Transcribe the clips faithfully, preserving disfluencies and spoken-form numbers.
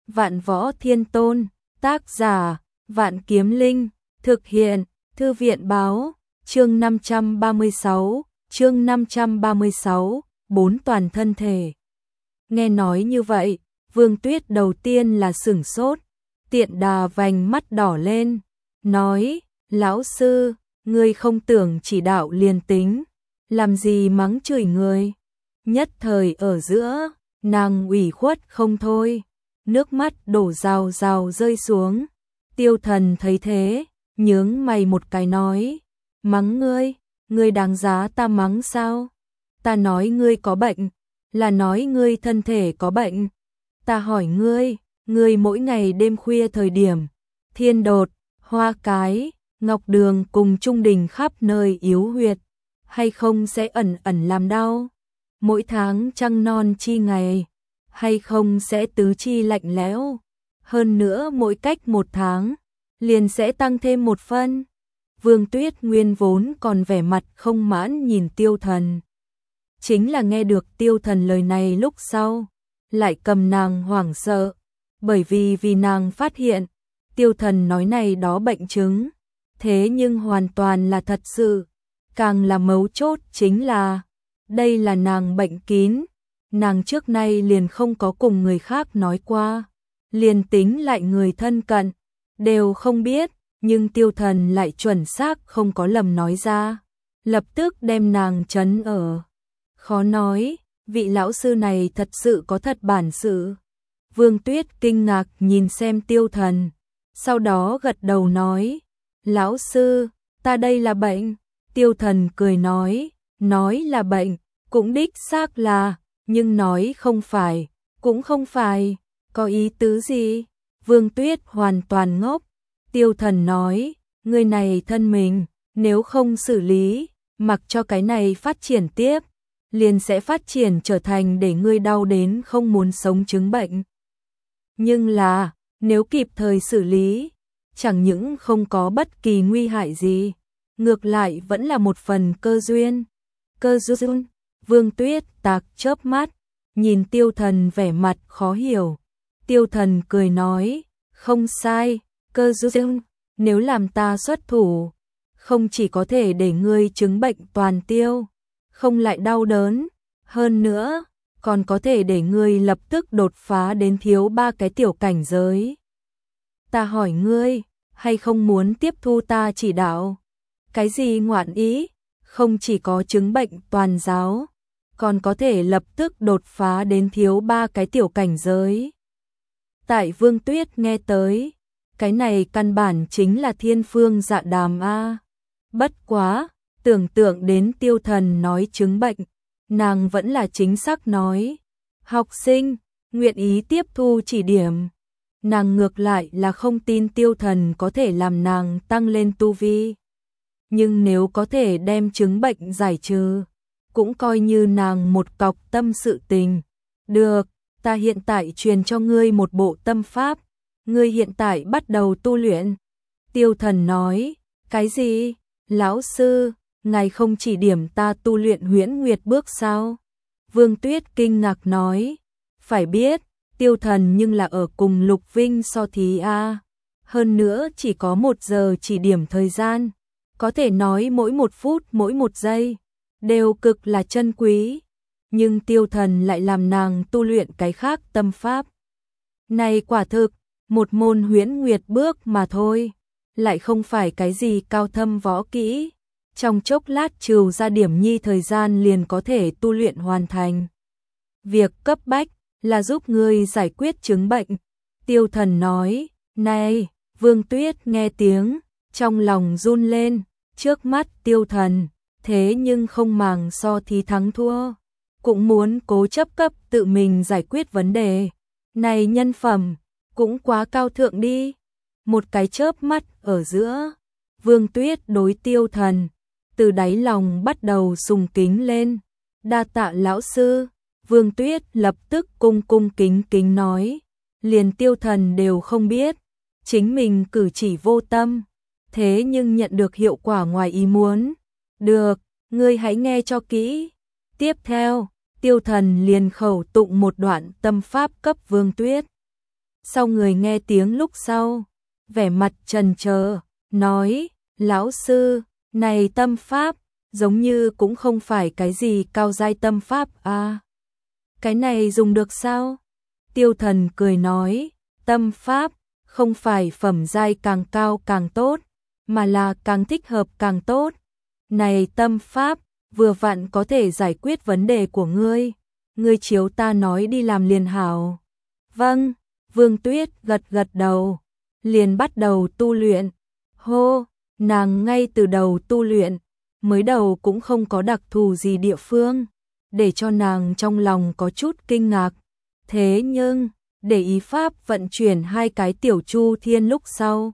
Vạn Võ Thiên Tôn, tác giả, Vạn Kiếm Linh, thực hiện, Thư viện báo, chương năm trăm ba mươi sáu, chương năm trăm ba mươi sáu, bốn toàn thân thể. Nghe nói như vậy, Vương Tuyết đầu tiên là sửng sốt, Tiện Đà vành mắt đỏ lên, nói, lão sư, ngươi không tưởng chỉ đạo liền tính, làm gì mắng chửi người. Nhất thời ở giữa, nàng ủy khuất không thôi, nước mắt đổ rào rào rơi xuống. Tiêu Thần thấy thế, nhướng mày một cái nói, mắng ngươi, ngươi đáng giá ta mắng sao? Ta nói ngươi có bệnh, là nói ngươi thân thể có bệnh. Ta hỏi ngươi, ngươi mỗi ngày đêm khuya thời điểm, Thiên Đột, Hoa Cái, Ngọc Đường cùng Trung Đình khắp nơi yếu huyệt, hay không sẽ ẩn ẩn làm đau? Mỗi tháng trăng non chi ngày, hay không sẽ tứ chi lạnh lẽo? Hơn nữa mỗi cách một tháng, liền sẽ tăng thêm một phân. Vương Tuyết nguyên vốn còn vẻ mặt không mãn nhìn Tiêu Thần. Chính là nghe được Tiêu Thần lời này lúc sau, lại cầm nàng hoảng sợ, bởi vì vì nàng phát hiện, Tiêu Thần nói này đó bệnh chứng, thế nhưng hoàn toàn là thật sự, càng là mấu chốt chính là, đây là nàng bệnh kín, nàng trước nay liền không có cùng người khác nói qua, liền tính lại người thân cận, đều không biết, nhưng Tiêu Thần lại chuẩn xác không có lầm nói ra, lập tức đem nàng trấn ở. Khó nói, vị lão sư này thật sự có thật bản sự. Vương Tuyết kinh ngạc nhìn xem Tiêu Thần, sau đó gật đầu nói, lão sư, ta đây là bệnh. Tiêu Thần cười nói, nói là bệnh, cũng đích xác là, nhưng nói không phải, cũng không phải, có ý tứ gì? Vương Tuyết hoàn toàn ngốc. Tiêu Thần nói, người này thân mình, nếu không xử lý, mặc cho cái này phát triển tiếp, liền sẽ phát triển trở thành để ngươi đau đến không muốn sống chứng bệnh. Nhưng là, nếu kịp thời xử lý, chẳng những không có bất kỳ nguy hại gì, ngược lại vẫn là một phần cơ duyên. Cơ duyên? Vương Tuyết tạc chớp mắt, nhìn Tiêu Thần vẻ mặt khó hiểu. Tiêu Thần cười nói, không sai, cơ duyên, nếu làm ta xuất thủ, không chỉ có thể để ngươi chứng bệnh toàn tiêu, không lại đau đớn, hơn nữa, còn có thể để ngươi lập tức đột phá đến thiếu ba cái tiểu cảnh giới. Ta hỏi ngươi, hay không muốn tiếp thu ta chỉ đạo? Cái gì ngoạn ý? Không chỉ có chứng bệnh toàn giáo, còn có thể lập tức đột phá đến thiếu ba cái tiểu cảnh giới. Tại Vương Tuyết nghe tới, cái này căn bản chính là thiên phương dạ đàm a. Bất quá, tưởng tượng đến Tiêu Thần nói chứng bệnh, nàng vẫn là chính xác nói, học sinh, nguyện ý tiếp thu chỉ điểm. Nàng ngược lại là không tin Tiêu Thần có thể làm nàng tăng lên tu vi. Nhưng nếu có thể đem chứng bệnh giải trừ, cũng coi như nàng một cọc tâm sự tình. Được, ta hiện tại truyền cho ngươi một bộ tâm pháp, ngươi hiện tại bắt đầu tu luyện. Tiêu Thần nói, cái gì? Lão sư, ngài không chỉ điểm ta tu luyện Huyễn Nguyệt bước sao? Vương Tuyết kinh ngạc nói, phải biết, Tiêu Thần nhưng là ở cùng Lục Vinh so thí a. Hơn nữa chỉ có một giờ chỉ điểm thời gian, có thể nói mỗi một phút mỗi một giây, đều cực là chân quý. Nhưng Tiêu Thần lại làm nàng tu luyện cái khác tâm pháp. Này quả thực, một môn Huyễn Nguyệt bước mà thôi, lại không phải cái gì cao thâm võ kỹ. Trong chốc lát trừ ra điểm nhi thời gian liền có thể tu luyện hoàn thành. Việc cấp bách là giúp ngươi giải quyết chứng bệnh. Tiêu Thần nói, này, Vương Tuyết nghe tiếng, trong lòng run lên, trước mắt Tiêu Thần, thế nhưng không màng so thí thắng thua, cũng muốn cố chấp cấp tự mình giải quyết vấn đề. Này nhân phẩm, cũng quá cao thượng đi. Một cái chớp mắt ở giữa, Vương Tuyết đối Tiêu Thần, từ đáy lòng bắt đầu sùng kính lên. Đa tạ lão sư. Vương Tuyết lập tức cung cung kính kính nói, liền Tiêu Thần đều không biết, chính mình cử chỉ vô tâm, thế nhưng nhận được hiệu quả ngoài ý muốn. Được, ngươi hãy nghe cho kỹ. Tiếp theo, Tiêu Thần liền khẩu tụng một đoạn tâm pháp cấp Vương Tuyết. Sau người nghe tiếng lúc sau, vẻ mặt trần chờ, nói, lão sư, này tâm pháp, giống như cũng không phải cái gì cao giai tâm pháp à. Cái này dùng được sao? Tiêu Thần cười nói, tâm pháp, không phải phẩm giai càng cao càng tốt, mà là càng thích hợp càng tốt. Này tâm pháp, vừa vặn có thể giải quyết vấn đề của ngươi, ngươi chiếu ta nói đi làm liền hảo. Vâng, Vương Tuyết gật gật đầu, liền bắt đầu tu luyện. Hô, nàng ngay từ đầu tu luyện, mới đầu cũng không có đặc thù gì địa phương, để cho nàng trong lòng có chút kinh ngạc. Thế nhưng, để ý pháp vận chuyển hai cái tiểu chu thiên lúc sau,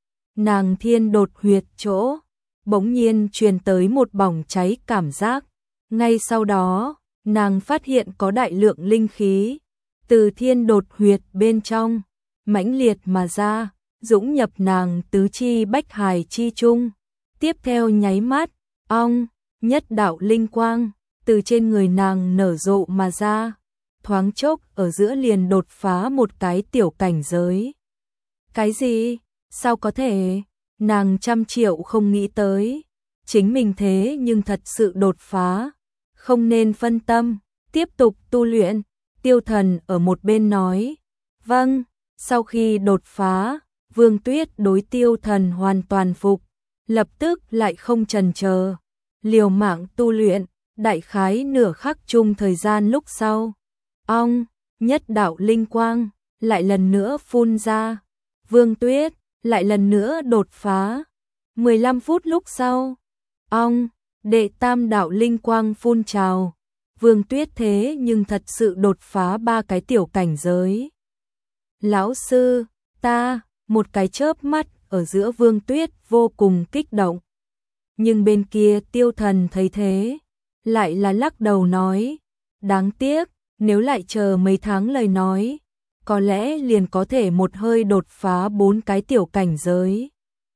nàng thiên đột huyệt chỗ, bỗng nhiên truyền tới một bỏng cháy cảm giác. Ngay sau đó, nàng phát hiện có đại lượng linh khí từ thiên đột huyệt bên trong mãnh liệt mà ra, dũng nhập nàng tứ chi bách hài chi trung. Tiếp theo nháy mắt, ong, nhất đạo linh quang từ trên người nàng nở rộ mà ra, thoáng chốc ở giữa liền đột phá một cái tiểu cảnh giới. Cái gì? Sao có thể? Nàng trăm triệu không nghĩ tới, chính mình thế nhưng thật sự đột phá, không nên phân tâm, tiếp tục tu luyện. Tiêu Thần ở một bên nói, vâng. Sau khi đột phá, Vương Tuyết đối Tiêu Thần hoàn toàn phục, lập tức lại không chần chờ, liều mạng tu luyện. Đại khái nửa khắc chung thời gian lúc sau, ong, nhất đạo linh quang lại lần nữa phun ra, Vương Tuyết lại lần nữa đột phá. mười lăm phút lúc sau, ong, đệ tam đạo linh quang phun trào, Vương Tuyết thế nhưng thật sự đột phá ba cái tiểu cảnh giới. Lão sư, ta, một cái chớp mắt ở giữa Vương Tuyết vô cùng kích động. Nhưng bên kia Tiêu Thần thấy thế, lại là lắc đầu nói, đáng tiếc, nếu lại chờ mấy tháng lời nói, có lẽ liền có thể một hơi đột phá bốn cái tiểu cảnh giới.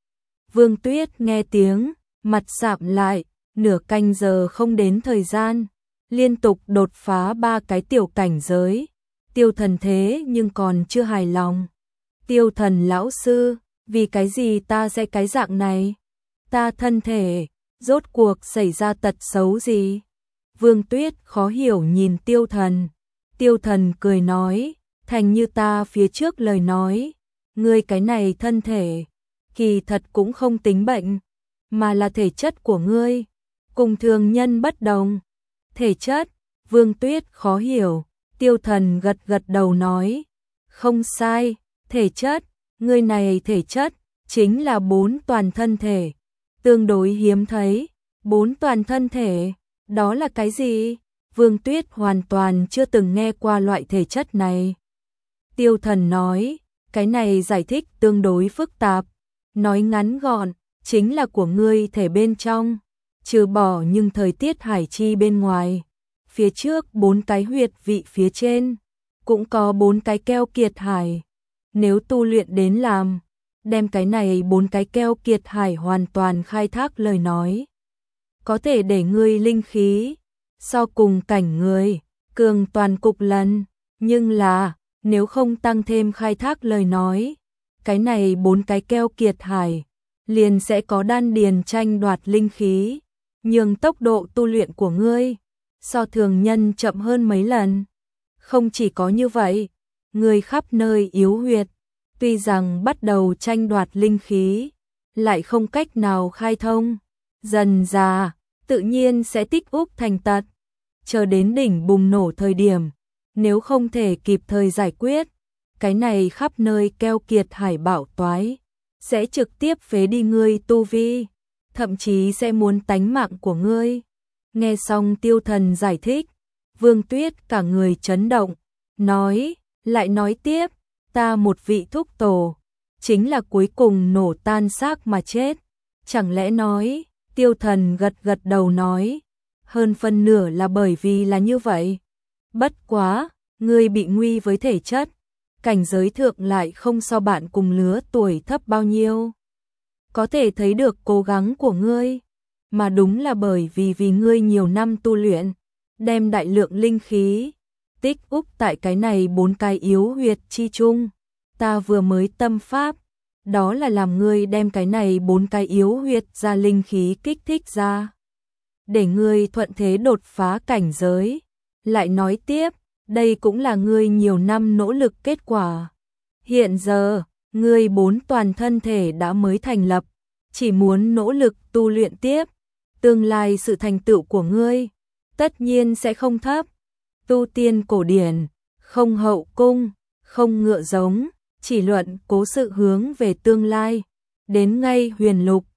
Vương Tuyết nghe tiếng, mặt sạm lại, nửa canh giờ không đến thời gian, liên tục đột phá ba cái tiểu cảnh giới. Tiêu Thần thế nhưng còn chưa hài lòng. Tiêu Thần lão sư, vì cái gì ta sẽ cái dạng này? Ta thân thể, rốt cuộc xảy ra tật xấu gì? Vương Tuyết khó hiểu nhìn Tiêu Thần. Tiêu Thần cười nói, thành như ta phía trước lời nói, ngươi cái này thân thể, kỳ thật cũng không tính bệnh, mà là thể chất của ngươi, cùng thường nhân bất đồng. Thể chất? Vương Tuyết khó hiểu. Tiêu Thần gật gật đầu nói, không sai, thể chất, ngươi này thể chất, chính là bốn toàn thân thể, tương đối hiếm thấy. Bốn toàn thân thể, đó là cái gì? Vương Tuyết hoàn toàn chưa từng nghe qua loại thể chất này. Tiêu Thần nói, cái này giải thích tương đối phức tạp, nói ngắn gọn, chính là của ngươi thể bên trong, trừ bỏ nhưng thời tiết hải chi bên ngoài. Phía trước bốn cái huyệt vị phía trên, cũng có bốn cái keo kiệt hải. Nếu tu luyện đến làm, đem cái này bốn cái keo kiệt hải hoàn toàn khai thác lời nói, có thể để ngươi linh khí so cùng cảnh người cường toàn cục lần. Nhưng là, nếu không tăng thêm khai thác lời nói, cái này bốn cái keo kiệt hải liền sẽ có đan điền tranh đoạt linh khí, nhường tốc độ tu luyện của ngươi so thường nhân chậm hơn mấy lần. Không chỉ có như vậy, người khắp nơi yếu huyệt, tuy rằng bắt đầu tranh đoạt linh khí, lại không cách nào khai thông, dần dà, tự nhiên sẽ tích úp thành tật. Chờ đến đỉnh bùng nổ thời điểm, nếu không thể kịp thời giải quyết, cái này khắp nơi keo kiệt hải bảo toái, sẽ trực tiếp phế đi ngươi tu vi, thậm chí sẽ muốn tánh mạng của ngươi. Nghe xong Tiêu Thần giải thích, Vương Tuyết cả người chấn động, nói, lại nói tiếp, ta một vị thúc tổ, chính là cuối cùng nổ tan xác mà chết. Chẳng lẽ nói, Tiêu Thần gật gật đầu nói, hơn phân nửa là bởi vì là như vậy. Bất quá, ngươi bị nguy với thể chất, cảnh giới thượng lại không so bạn cùng lứa tuổi thấp bao nhiêu. Có thể thấy được cố gắng của ngươi, mà đúng là bởi vì vì ngươi nhiều năm tu luyện, đem đại lượng linh khí tích úp tại cái này bốn cái yếu huyệt chi chung, ta vừa mới tâm pháp, đó là làm ngươi đem cái này bốn cái yếu huyệt ra linh khí kích thích ra, để ngươi thuận thế đột phá cảnh giới. Lại nói tiếp, đây cũng là ngươi nhiều năm nỗ lực kết quả. Hiện giờ, ngươi bốn toàn thân thể đã mới thành lập, chỉ muốn nỗ lực tu luyện tiếp, tương lai sự thành tựu của ngươi tất nhiên sẽ không thấp. Tu tiên cổ điển, không hậu cung, không ngựa giống, chỉ luận cố sự hướng về tương lai. Đến ngay huyền lục,